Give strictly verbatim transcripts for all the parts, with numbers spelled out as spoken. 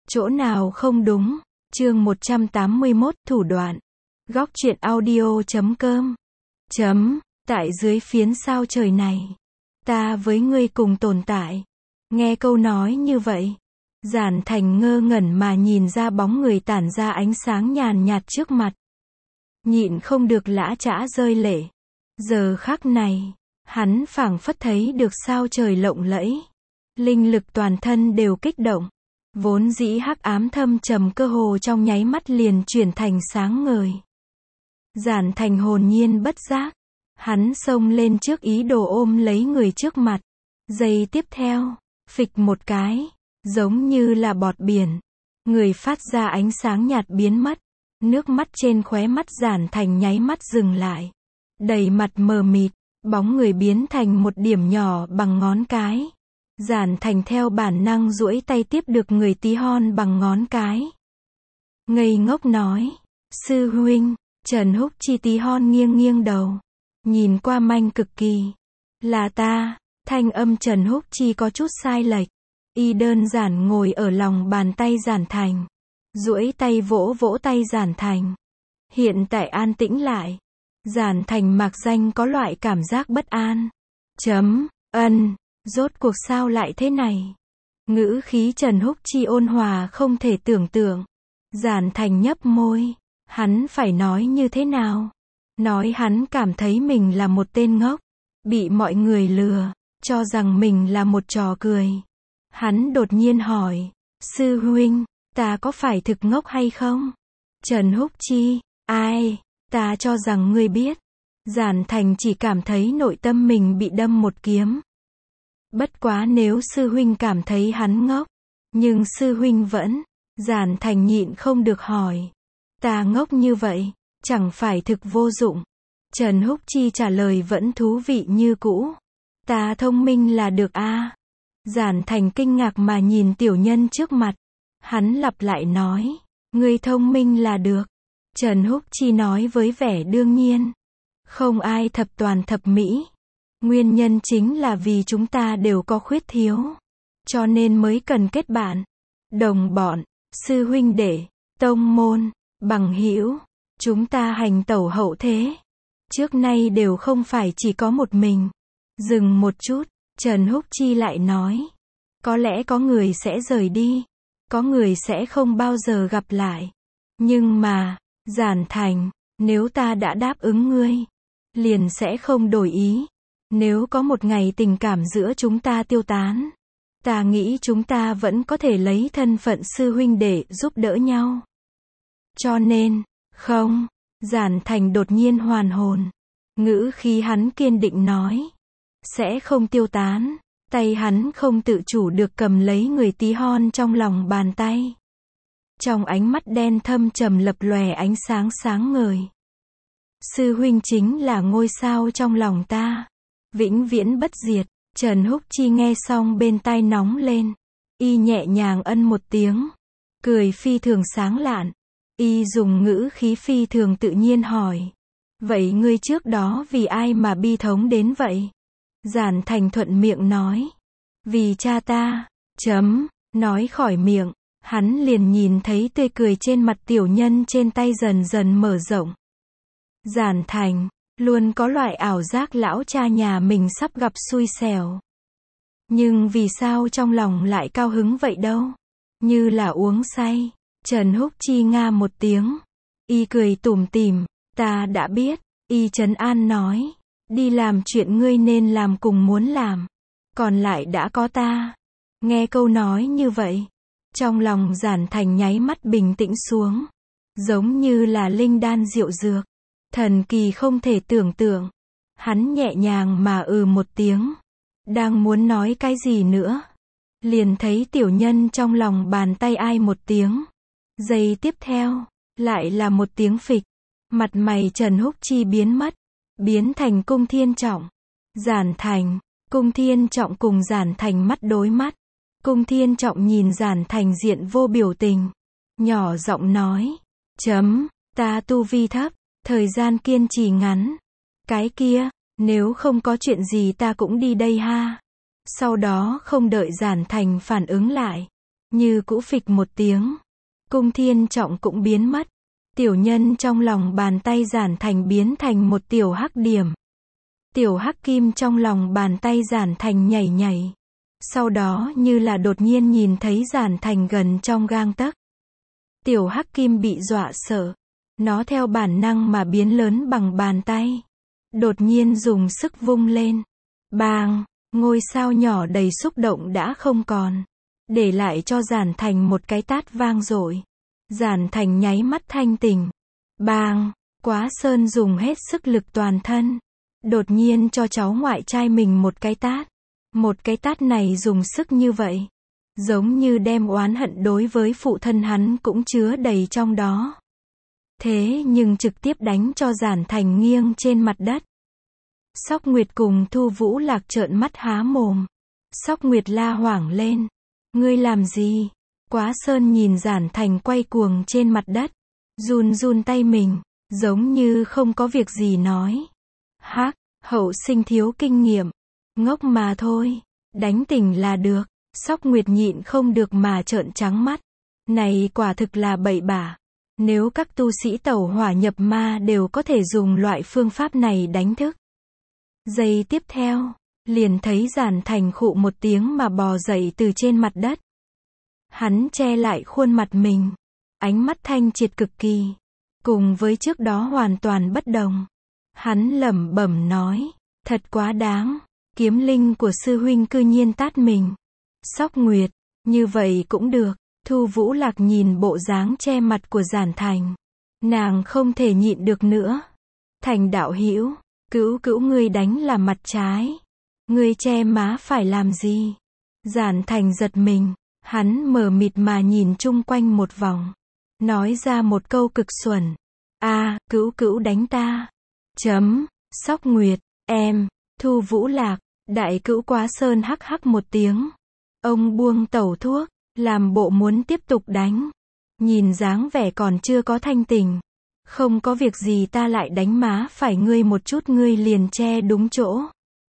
Chỗ nào không đúng? Chương một trăm tám mươi mốt, thủ đoạn. Góc truyện audio chấm com. Chấm, tại dưới phiến sao trời này, ta với ngươi cùng tồn tại. Nghe câu nói như vậy, Giản Thành ngơ ngẩn mà nhìn ra bóng người tản ra ánh sáng nhàn nhạt trước mặt. Nhịn không được lã chã rơi lệ. Giờ khắc này, hắn phảng phất thấy được sao trời lộng lẫy. Linh lực toàn thân đều kích động. Vốn dĩ hắc ám thâm trầm cơ hồ trong nháy mắt liền chuyển thành sáng ngời. Giản Thành hồn nhiên bất giác. Hắn xông lên trước ý đồ ôm lấy người trước mặt. Giây tiếp theo, phịch một cái, giống như là bọt biển. Người phát ra ánh sáng nhạt biến mất. Nước mắt trên khóe mắt Giản Thành nháy mắt dừng lại. Đầy mặt mờ mịt, bóng người biến thành một điểm nhỏ bằng ngón cái. Giản Thành theo bản năng duỗi tay tiếp được người tí hon bằng ngón cái. Ngây ngốc nói, sư huynh. Trần Húc Chi tí hon nghiêng nghiêng đầu. Nhìn qua manh cực kỳ. Là ta. Thanh âm Trần Húc Chi có chút sai lệch. Y đơn giản ngồi ở lòng bàn tay Giản Thành. Duỗi tay vỗ vỗ tay Giản Thành. Hiện tại an tĩnh lại. Giản Thành mạc danh có loại cảm giác bất an. Chấm, ân, rốt cuộc sao lại thế này? Ngữ khí Trần Húc Chi ôn hòa không thể tưởng tượng. Giản Thành nhấp môi. Hắn phải nói như thế nào? Nói hắn cảm thấy mình là một tên ngốc. Bị mọi người lừa. Cho rằng mình là một trò cười. Hắn đột nhiên hỏi. Sư huynh, ta có phải thực ngốc hay không? Trần Húc Chi, ai? Ta cho rằng ngươi biết. Giản Thành chỉ cảm thấy nội tâm mình bị đâm một kiếm. Bất quá nếu sư huynh cảm thấy hắn ngốc. Nhưng sư huynh vẫn. Giản Thành nhịn không được hỏi. Ta ngốc như vậy, chẳng phải thực vô dụng. Trần Húc Chi trả lời vẫn thú vị như cũ. Ta thông minh là được a. À? Giản Thành kinh ngạc mà nhìn tiểu nhân trước mặt. Hắn lặp lại nói. Ngươi thông minh là được. Trần Húc Chi nói với vẻ đương nhiên. Không ai thập toàn thập mỹ. Nguyên nhân chính là vì chúng ta đều có khuyết thiếu. Cho nên mới cần kết bạn. Đồng bọn, sư huynh đệ, tông môn, bằng hữu. Chúng ta hành tẩu hậu thế. Trước nay đều không phải chỉ có một mình. Dừng một chút, Trần Húc Chi lại nói. Có lẽ có người sẽ rời đi. Có người sẽ không bao giờ gặp lại. Nhưng mà, Giản Thành, nếu ta đã đáp ứng ngươi, liền sẽ không đổi ý. Nếu có một ngày tình cảm giữa chúng ta tiêu tán, ta nghĩ chúng ta vẫn có thể lấy thân phận sư huynh để giúp đỡ nhau. Cho nên, không, Giản Thành đột nhiên hoàn hồn. Ngữ khí hắn kiên định nói. Sẽ không tiêu tán. Tay hắn không tự chủ được cầm lấy người tí hon trong lòng bàn tay. Trong ánh mắt đen thâm trầm lập lòe ánh sáng sáng ngời. Sư huynh chính là ngôi sao trong lòng ta. Vĩnh viễn bất diệt. Trần Húc Chi nghe xong bên tai nóng lên. Y nhẹ nhàng ân một tiếng. Cười phi thường sáng lạn. Y dùng ngữ khí phi thường tự nhiên hỏi. Vậy ngươi trước đó vì ai mà bi thống đến vậy? Giản Thành thuận miệng nói. Vì cha ta. Chấm. Nói khỏi miệng. Hắn liền nhìn thấy tươi cười trên mặt tiểu nhân trên tay dần dần mở rộng. Giản Thành, luôn có loại ảo giác lão cha nhà mình sắp gặp xui xẻo. Nhưng vì sao trong lòng lại cao hứng vậy đâu? Như là uống say. Trần Húc Chi nga một tiếng. Y cười tủm tỉm. Ta đã biết. Y trấn an nói. Đi làm chuyện ngươi nên làm cùng muốn làm. Còn lại đã có ta. Nghe câu nói như vậy. Trong lòng Giản Thành nháy mắt bình tĩnh xuống. Giống như là linh đan diệu dược. Thần kỳ không thể tưởng tượng. Hắn nhẹ nhàng mà ừ một tiếng. Đang muốn nói cái gì nữa. Liền thấy tiểu nhân trong lòng bàn tay ai một tiếng. Giây tiếp theo, lại là một tiếng phịch. Mặt mày Trần Húc Chi biến mất. Biến thành Cung Thiên Trọng. Giản Thành, Cung Thiên Trọng cùng Giản Thành mắt đối mắt. Cung Thiên Trọng nhìn Giản Thành diện vô biểu tình. Nhỏ giọng nói. Chấm, ta tu vi thấp, thời gian kiên trì ngắn. Cái kia, nếu không có chuyện gì ta cũng đi đây ha. Sau đó không đợi Giản Thành phản ứng lại. Như cũ phịch một tiếng. Cung Thiên Trọng cũng biến mất. Tiểu nhân trong lòng bàn tay Giản Thành biến thành một tiểu hắc điểm. Tiểu hắc kim trong lòng bàn tay Giản Thành nhảy nhảy. Sau đó như là đột nhiên nhìn thấy Giản Thành gần trong gang tấc. Tiểu hắc kim bị dọa sợ. Nó theo bản năng mà biến lớn bằng bàn tay. Đột nhiên dùng sức vung lên. Bang! Ngôi sao nhỏ đầy xúc động đã không còn. Để lại cho Giản Thành một cái tát vang dội. Giản Thành nháy mắt thanh tỉnh. Bang! Quá Sơn dùng hết sức lực toàn thân. Đột nhiên cho cháu ngoại trai mình một cái tát. Một cái tát này dùng sức như vậy. Giống như đem oán hận đối với phụ thân hắn cũng chứa đầy trong đó. Thế nhưng trực tiếp đánh cho Giản Thành nghiêng trên mặt đất. Sóc Nguyệt cùng Thu Vũ Lạc trợn mắt há mồm. Sóc Nguyệt la hoảng lên. Ngươi làm gì? Quá Sơn nhìn Giản Thành quay cuồng trên mặt đất. Run run tay mình, giống như không có việc gì nói. Hắc, hậu sinh thiếu kinh nghiệm. Ngốc mà thôi. Đánh tỉnh là được. Sóc Nguyệt nhịn không được mà trợn trắng mắt. Này quả thực là bậy bạ. Nếu các tu sĩ tẩu hỏa nhập ma đều có thể dùng loại phương pháp này đánh thức. Giây tiếp theo, liền thấy Giản Thành khụ một tiếng mà bò dậy từ trên mặt đất. Hắn che lại khuôn mặt mình. Ánh mắt thanh triệt cực kỳ. Cùng với trước đó hoàn toàn bất đồng. Hắn lẩm bẩm nói. Thật quá đáng. Kiếm linh của sư huynh cư nhiên tát mình. Sóc Nguyệt. Như vậy cũng được. Thu Vũ Lạc nhìn bộ dáng che mặt của Giản Thành. Nàng không thể nhịn được nữa. Thành đạo hữu, cữu cữu ngươi đánh là mặt trái. Ngươi che má phải làm gì? Giản Thành giật mình. Hắn mờ mịt mà nhìn chung quanh một vòng. Nói ra một câu cực xuẩn. A, à, cữu cữu đánh ta. Chấm. Sóc Nguyệt, em. Thu Vũ Lạc, đại cữu Quá Sơn hắc hắc một tiếng. Ông buông tẩu thuốc. Làm bộ muốn tiếp tục đánh. Nhìn dáng vẻ còn chưa có thanh tỉnh. Không có việc gì ta lại đánh má phải ngươi một chút ngươi liền che đúng chỗ.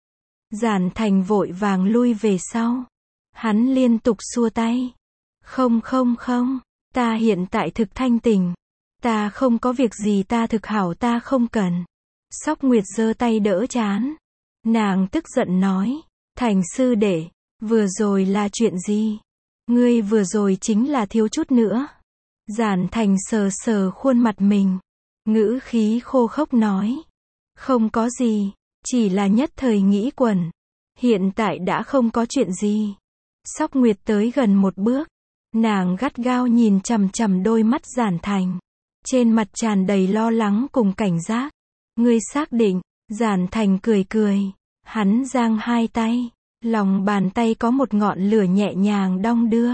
Giản Thành vội vàng lui về sau. Hắn liên tục xua tay. Không không không. Ta hiện tại thực thanh tỉnh. Ta không có việc gì ta thực hảo ta không cần. Sóc Nguyệt giơ tay đỡ chán. Nàng tức giận nói. Thành sư đệ. Vừa rồi là chuyện gì? Ngươi vừa rồi chính là thiếu chút nữa. Giản Thành sờ sờ khuôn mặt mình. Ngữ khí khô khốc nói. Không có gì. Chỉ là nhất thời nghĩ quẩn. Hiện tại đã không có chuyện gì. Sóc Nguyệt tới gần một bước. Nàng gắt gao nhìn chằm chằm đôi mắt Giản Thành. Trên mặt tràn đầy lo lắng cùng cảnh giác. Ngươi xác định. Giản Thành cười cười. Hắn giang hai tay. Lòng bàn tay có một ngọn lửa nhẹ nhàng đong đưa.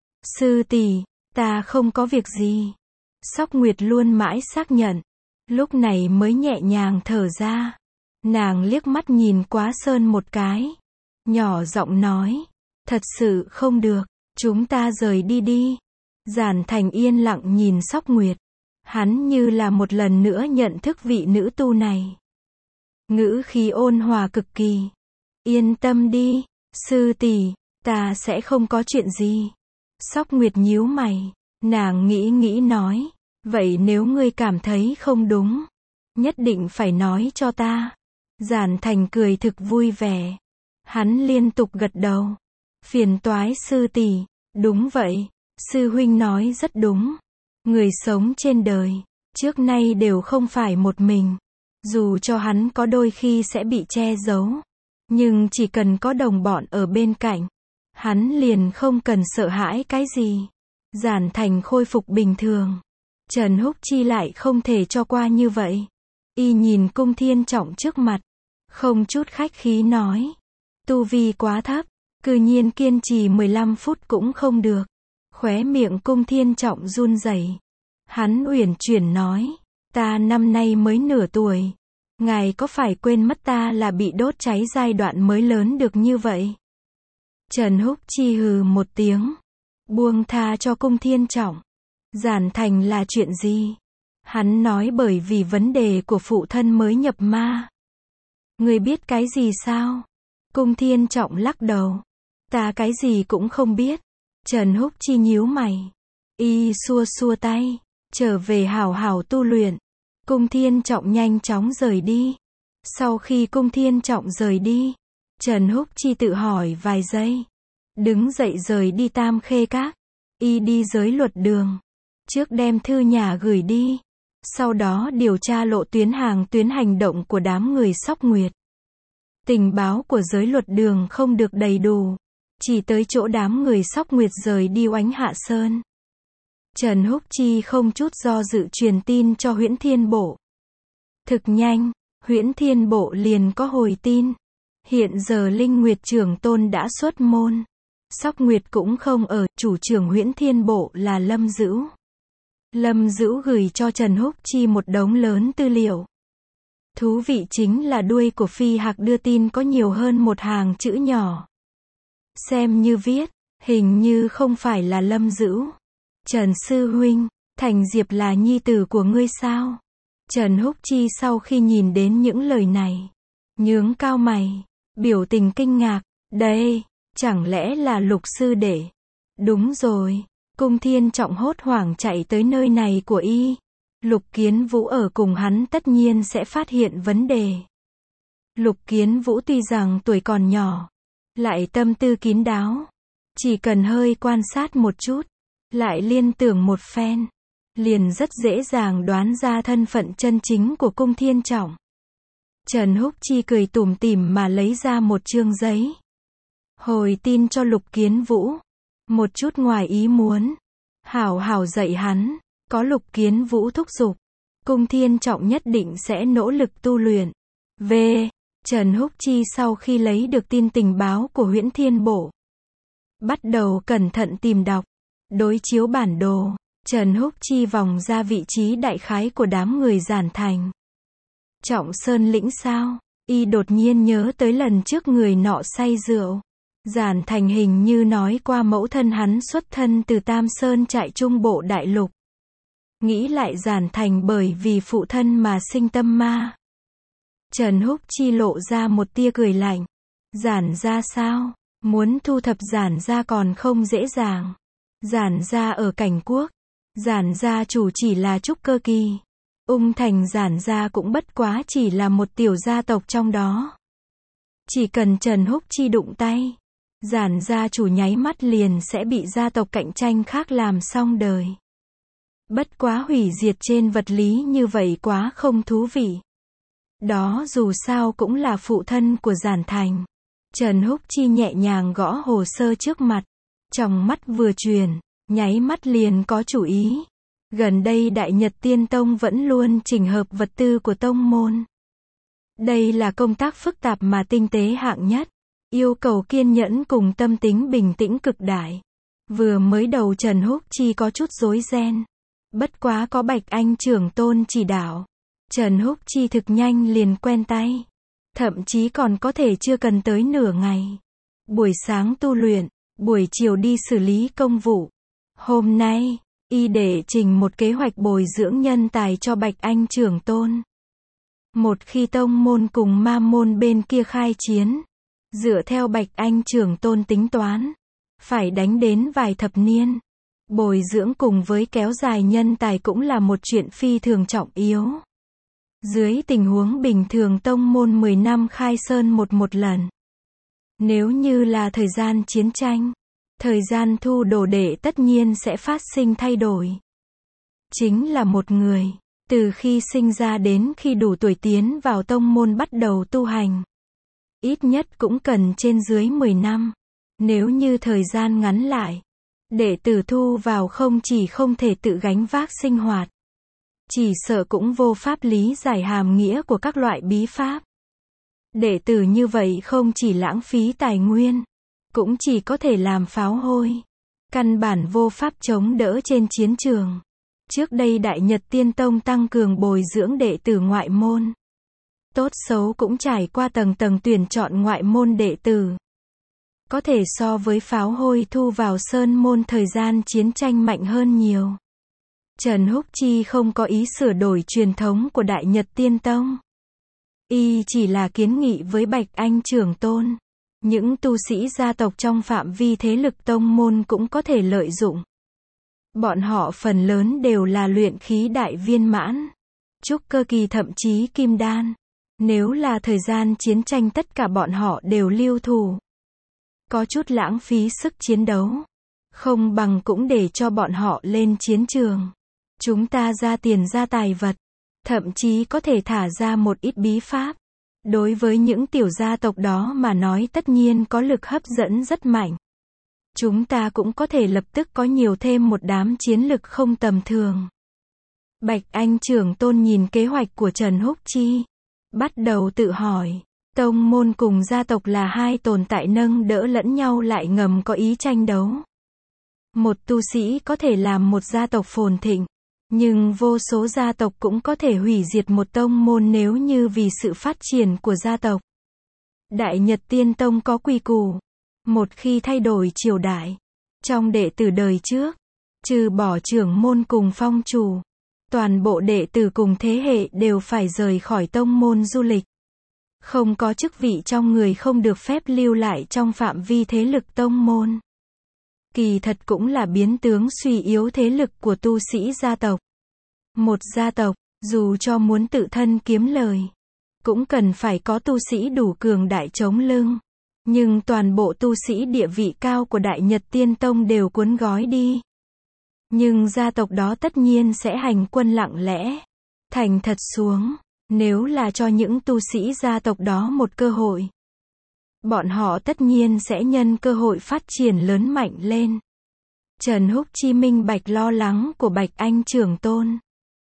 Sư tỷ, ta không có việc gì. Sóc Nguyệt luôn mãi xác nhận. Lúc này mới nhẹ nhàng thở ra. Nàng liếc mắt nhìn Quá Sơn một cái. Nhỏ giọng nói. Thật sự không được. Chúng ta rời đi đi. Giản Thành yên lặng nhìn Sóc Nguyệt. Hắn như là một lần nữa nhận thức vị nữ tu này. Ngữ khí ôn hòa cực kỳ. Yên tâm đi, sư tỷ, ta sẽ không có chuyện gì. Sóc Nguyệt nhíu mày, nàng nghĩ nghĩ nói, vậy nếu ngươi cảm thấy không đúng, nhất định phải nói cho ta. Giản Thành cười thực vui vẻ. Hắn liên tục gật đầu. Phiền toái sư tỷ, đúng vậy, sư huynh nói rất đúng. Người sống trên đời, trước nay đều không phải một mình. Dù cho hắn có đôi khi sẽ bị che giấu. Nhưng chỉ cần có đồng bọn ở bên cạnh, hắn liền không cần sợ hãi cái gì. Giản Thành khôi phục bình thường. Trần Húc Chi lại không thể cho qua như vậy. Y nhìn Cung Thiên Trọng trước mặt, không chút khách khí nói. Tu vi quá thấp, cư nhiên kiên trì mười lăm phút cũng không được. Khóe miệng Cung Thiên Trọng run rẩy. Hắn uyển chuyển nói, ta năm nay mới nửa tuổi. Ngài có phải quên mất ta là bị đốt cháy giai đoạn mới lớn được như vậy? Trần Húc Chi hừ một tiếng. Buông tha cho Cung Thiên Trọng. Giản Thành là chuyện gì? Hắn nói bởi vì vấn đề của phụ thân mới nhập ma. Ngươi biết cái gì sao? Cung Thiên Trọng lắc đầu. Ta cái gì cũng không biết. Trần Húc Chi nhíu mày. Y xua xua tay. Trở về hảo hảo tu luyện. Cung Thiên Trọng nhanh chóng rời đi. Sau khi Cung Thiên Trọng rời đi, Trần Húc Chi tự hỏi vài giây. Đứng dậy rời đi Tam Khê Các. Y đi giới luật đường. Trước đem thư nhà gửi đi. Sau đó điều tra lộ tuyến hàng tuyến hành động của đám người Sóc Nguyệt. Tình báo của giới luật đường không được đầy đủ. Chỉ tới chỗ đám người Sóc Nguyệt rời đi Oánh Hạ Sơn. Trần Húc Chi không chút do dự truyền tin cho Huyễn Thiên Bộ. Thực nhanh, Huyễn Thiên Bộ liền có hồi tin. Hiện giờ Linh Nguyệt Trưởng Tôn đã xuất môn. Sóc Nguyệt cũng không ở, chủ trưởng Huyễn Thiên Bộ là Lâm Dữu. Lâm Dữu gửi cho Trần Húc Chi một đống lớn tư liệu. Thú vị chính là đuôi của Phi Hạc đưa tin có nhiều hơn một hàng chữ nhỏ. Xem như viết, hình như không phải là Lâm Dữu. Trần Sư Huynh, Thành Diệp là nhi tử của ngươi sao? Trần Húc Chi sau khi nhìn đến những lời này, nhướng cao mày, biểu tình kinh ngạc. Đây, chẳng lẽ là Lục sư đệ? Đúng rồi, Cung Thiên Trọng hốt hoảng chạy tới nơi này của y. Lục Kiến Vũ ở cùng hắn tất nhiên sẽ phát hiện vấn đề. Lục Kiến Vũ tuy rằng tuổi còn nhỏ, lại tâm tư kín đáo. Chỉ cần hơi quan sát một chút, lại liên tưởng một phen, liền rất dễ dàng đoán ra thân phận chân chính của Cung Thiên Trọng. Trần Húc Chi cười tủm tỉm mà lấy ra một chương giấy. Hồi tin cho Lục Kiến Vũ. Một chút ngoài ý muốn. Hảo hảo dạy hắn. Có Lục Kiến Vũ thúc giục, Cung Thiên Trọng nhất định sẽ nỗ lực tu luyện. V. Trần Húc Chi sau khi lấy được tin tình báo của Huyễn Thiên Bộ, bắt đầu cẩn thận tìm đọc, đối chiếu bản đồ. Trần Húc Chi vòng ra vị trí đại khái của đám người Giản Thành. Trọng Sơn lĩnh sao? Y đột nhiên nhớ tới lần trước người nọ say rượu. Giản Thành hình như nói qua mẫu thân hắn xuất thân từ Tam Sơn trại Trung Bộ Đại Lục. Nghĩ lại Giản Thành bởi vì phụ thân mà sinh tâm ma. Trần Húc Chi lộ ra một tia cười lạnh. Giản gia sao? Muốn thu thập Giản gia còn không dễ dàng. Giản gia ở Cảnh Quốc. Giản gia chủ chỉ là trúc cơ kỳ. Ung Thành Giản gia cũng bất quá chỉ là một tiểu gia tộc trong đó. Chỉ cần Trần Húc Chi đụng tay, Giản gia chủ nháy mắt liền sẽ bị gia tộc cạnh tranh khác làm xong đời. Bất quá hủy diệt trên vật lý như vậy quá không thú vị. Đó dù sao cũng là phụ thân của Giản Thành. Trần Húc Chi nhẹ nhàng gõ hồ sơ trước mặt. Trong mắt vừa truyền, nháy mắt liền có chủ ý. Gần đây Đại Nhật Tiên Tông vẫn luôn chỉnh hợp vật tư của tông môn. Đây là công tác phức tạp mà tinh tế hạng nhất. Yêu cầu kiên nhẫn cùng tâm tính bình tĩnh cực đại. Vừa mới đầu Trần Húc Chi có chút rối ren. Bất quá có Bạch Anh trưởng tôn chỉ đạo. Trần Húc Chi thực nhanh liền quen tay. Thậm chí còn có thể chưa cần tới nửa ngày. Buổi sáng tu luyện, buổi chiều đi xử lý công vụ. Hôm nay, y để trình một kế hoạch bồi dưỡng nhân tài cho Bạch Anh trưởng tôn. Một khi tông môn cùng ma môn bên kia khai chiến, dựa theo Bạch Anh trưởng tôn tính toán, phải đánh đến vài thập niên. Bồi dưỡng cùng với kéo dài nhân tài cũng là một chuyện phi thường trọng yếu. Dưới tình huống bình thường tông môn mười năm khai sơn một một lần. Nếu như là thời gian chiến tranh, thời gian thu đồ đệ tất nhiên sẽ phát sinh thay đổi. Chính là một người, từ khi sinh ra đến khi đủ tuổi tiến vào tông môn bắt đầu tu hành. Ít nhất cũng cần trên dưới mười năm. Nếu như thời gian ngắn lại, đệ tử thu vào không chỉ không thể tự gánh vác sinh hoạt, chỉ sợ cũng vô pháp lý giải hàm nghĩa của các loại bí pháp. Đệ tử như vậy không chỉ lãng phí tài nguyên, cũng chỉ có thể làm pháo hôi. Căn bản vô pháp chống đỡ trên chiến trường. Trước đây Đại Nhật Tiên Tông tăng cường bồi dưỡng đệ tử ngoại môn. Tốt xấu cũng trải qua tầng tầng tuyển chọn ngoại môn đệ tử. Có thể so với pháo hôi thu vào sơn môn thời gian chiến tranh mạnh hơn nhiều. Trần Húc Chi không có ý sửa đổi truyền thống của Đại Nhật Tiên Tông. Y chỉ là kiến nghị với Bạch Anh trưởng tôn. những tu sĩ gia tộc trong phạm vi thế lực tông môn cũng có thể lợi dụng. Bọn họ phần lớn đều là luyện khí đại viên mãn, trúc cơ kỳ thậm chí kim đan. Nếu là thời gian chiến tranh tất cả bọn họ đều lưu thủ. Có chút lãng phí sức chiến đấu. Không bằng cũng để cho bọn họ lên chiến trường. Chúng ta ra tiền ra tài vật. Thậm chí có thể thả ra một ít bí pháp. Đối với những tiểu gia tộc đó mà nói tất nhiên có lực hấp dẫn rất mạnh. Chúng ta cũng có thể lập tức có nhiều thêm một đám chiến lực không tầm thường. Bạch Anh trưởng tôn nhìn kế hoạch của Trần Húc Chi. Bắt đầu tự hỏi. Tông môn cùng gia tộc là hai tồn tại nâng đỡ lẫn nhau lại ngầm có ý tranh đấu. Một tu sĩ có thể làm một gia tộc phồn thịnh. Nhưng vô số gia tộc cũng có thể hủy diệt một tông môn nếu như vì sự phát triển của gia tộc. Đại Nhật Tiên Tông có quy củ. Một khi thay đổi triều đại, trong đệ tử đời trước, trừ bỏ trưởng môn cùng phong chủ, toàn bộ đệ tử cùng thế hệ đều phải rời khỏi tông môn du lịch. Không có chức vị trong người không được phép lưu lại trong phạm vi thế lực tông môn. Kỳ thật cũng là biến tướng suy yếu thế lực của tu sĩ gia tộc. Một gia tộc, dù cho muốn tự thân kiếm lời, cũng cần phải có tu sĩ đủ cường đại chống lưng. Nhưng toàn bộ tu sĩ địa vị cao của Đại Nhật Tiên Tông đều cuốn gói đi. Nhưng gia tộc đó tất nhiên sẽ hành quân lặng lẽ, thành thật xuống, nếu là cho những tu sĩ gia tộc đó một cơ hội. Bọn họ tất nhiên sẽ nhân cơ hội phát triển lớn mạnh lên. Trần Húc Chi minh bạch lo lắng của Bạch Anh trưởng tôn.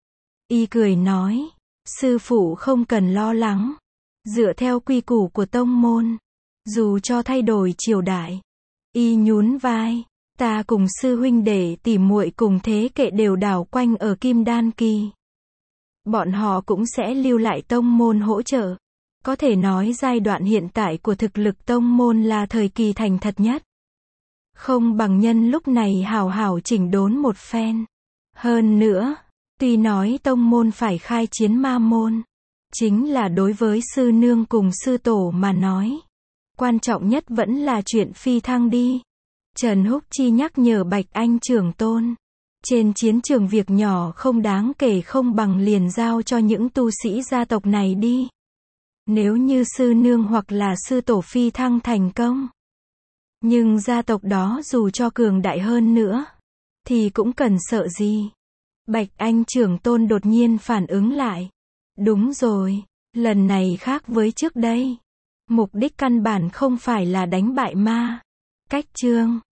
Y cười nói, sư phụ không cần lo lắng. Dựa theo quy củ của tông môn, dù cho thay đổi triều đại, y nhún vai, ta cùng sư huynh đệ tỉ muội cùng thế kệ đều đảo quanh ở Kim Đan kỳ. Bọn họ cũng sẽ lưu lại tông môn hỗ trợ. Có thể nói giai đoạn hiện tại của thực lực tông môn là thời kỳ thành thật nhất. Không bằng nhân lúc này hào hào chỉnh đốn một phen. Hơn nữa, tuy nói tông môn phải khai chiến ma môn, chính là đối với sư nương cùng sư tổ mà nói. Quan trọng nhất vẫn là chuyện phi thăng đi. Trần Húc Chi nhắc nhở Bạch Anh trưởng tôn. Trên chiến trường việc nhỏ không đáng kể không bằng liền giao cho những tu sĩ gia tộc này đi. Nếu như sư nương hoặc là sư tổ phi thăng thành công. Nhưng gia tộc đó dù cho cường đại hơn nữa, thì cũng cần sợ gì. Bạch Anh trưởng tôn đột nhiên phản ứng lại. Đúng rồi, lần này khác với trước đây. Mục đích căn bản không phải là đánh bại ma. Cách chương